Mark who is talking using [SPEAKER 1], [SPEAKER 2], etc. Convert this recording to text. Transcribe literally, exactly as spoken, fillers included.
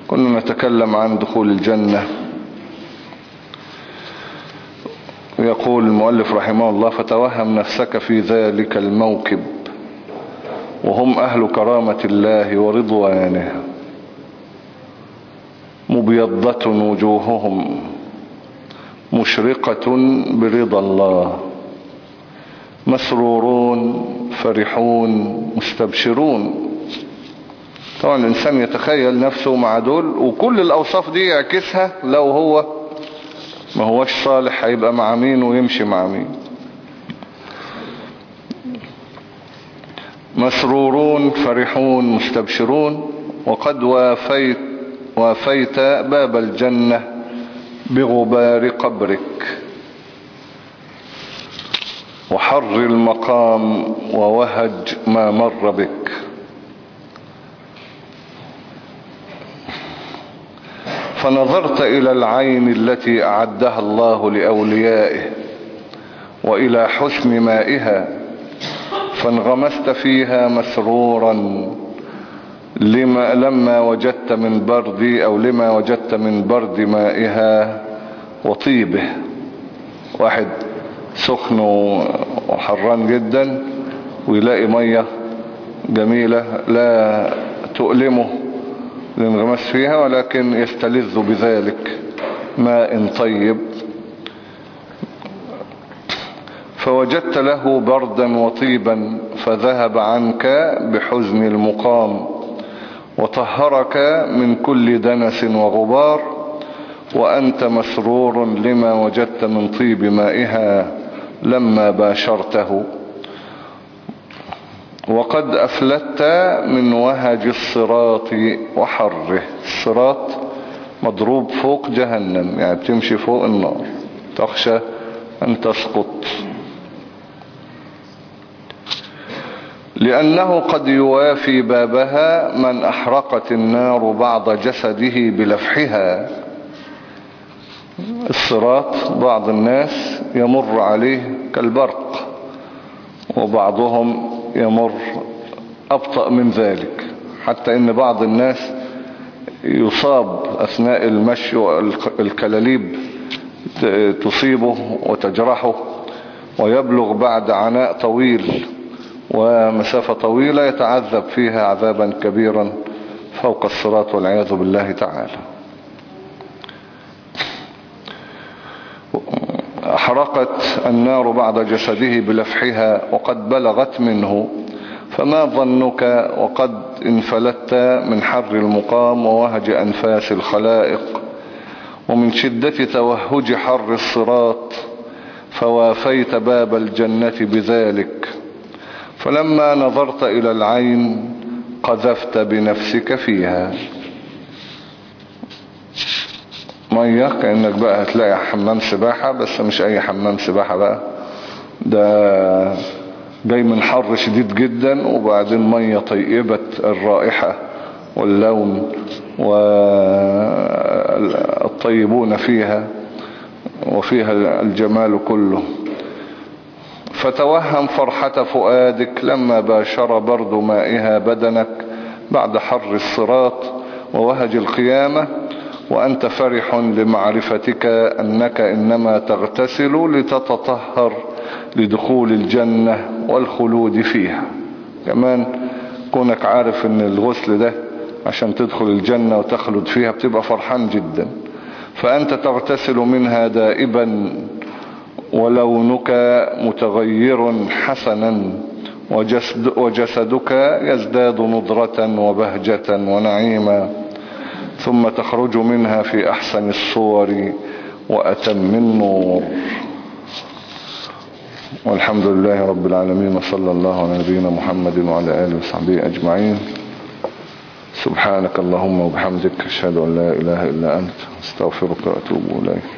[SPEAKER 1] كنا نتكلم عن دخول الجنة. يقول المؤلف رحمه الله: فتوهم نفسك في ذلك الموكب وهم أهل كرامة الله ورضوانه، مبيضة وجوههم مشرقة برضا الله، مسرورون فرحون مستبشرون. طبعا الإنسان يتخيل نفسه مع دول، وكل الأوصاف دي يعكسها لو هو ما هوش صالح هيبقى مع مين ويمشي مع مين. مسرورون فرحون مستبشرون، وقد وافيت, وافيت باب الجنة بغبار قبرك وحر المقام ووهج ما مر بك. فنظرت إلى العين التي أعدها الله لأوليائه وإلى حسن مائها، فانغمست فيها مسرورا لما لما وجدت من برد أو لما وجدت من برد مائها وطيبه. واحد سخن وحران جدا ويلاقي مية جميلة لا تؤلمه الانغماس فيها، ولكن يستلذ بذلك ماء طيب. فوجدت له بردا وطيبا فذهب عنك بحزن المقام وطهرك من كل دنس وغبار، وأنت مسرور لما وجدت من طيب مائها لما باشرته. وقد أفلت من وهج الصراط وحره. الصراط مضروب فوق جهنم، يعني بتمشي فوق النار تخشى أن تسقط، لأنه قد يوافي بابها من أحرقت النار بعض جسده بلفحها. الصراط بعض الناس يمر عليه كالبرق، وبعضهم يمر أبطأ من ذلك، حتى إن بعض الناس يصاب أثناء المشي والكلاليب تصيبه وتجرحه، ويبلغ بعد عناء طويل ومسافة طويلة يتعذب فيها عذابا كبيرا فوق الصراط والعياذ بالله تعالى. أحرقت النار بعض جسده بلفحها وقد بلغت منه، فما ظنك وقد انفلت من حر المقام ووهج أنفاس الخلائق ومن شدة توهج حر الصراط، فوافيت باب الجنة بذلك. فلما نظرت إلى العين قذفت بنفسك فيها. مية كأنك بقى هتلاقي حمام سباحة، بس مش أي حمام سباحة بقى، ده جاي من حر شديد جدا، وبعدين مية طيبة الرائحة واللون والطيبون فيها وفيها الجمال كله. فتوهم فرحة فؤادك لما باشر برد مائها بدنك بعد حر الصراط ووهج القيامة، وأنت فرح لمعرفتك أنك إنما تغتسل لتتطهر لدخول الجنة والخلود فيها. كمان كونك عارف ان الغسل ده عشان تدخل الجنة وتخلد فيها بتبقى فرحان جدا. فأنت تغتسل منها دائبا ولونك متغير حسنا، وجسد وجسدك يزداد نضرة وبهجة ونعيما، ثم تخرج منها في أحسن الصور وأتم النور. والحمد لله رب العالمين، وصلى الله على نبينا محمد وعلى آله وصحبه أجمعين. سبحانك اللهم وبحمدك، أشهد أن لا إله إلا أنت، استغفرك وأتوب إليك.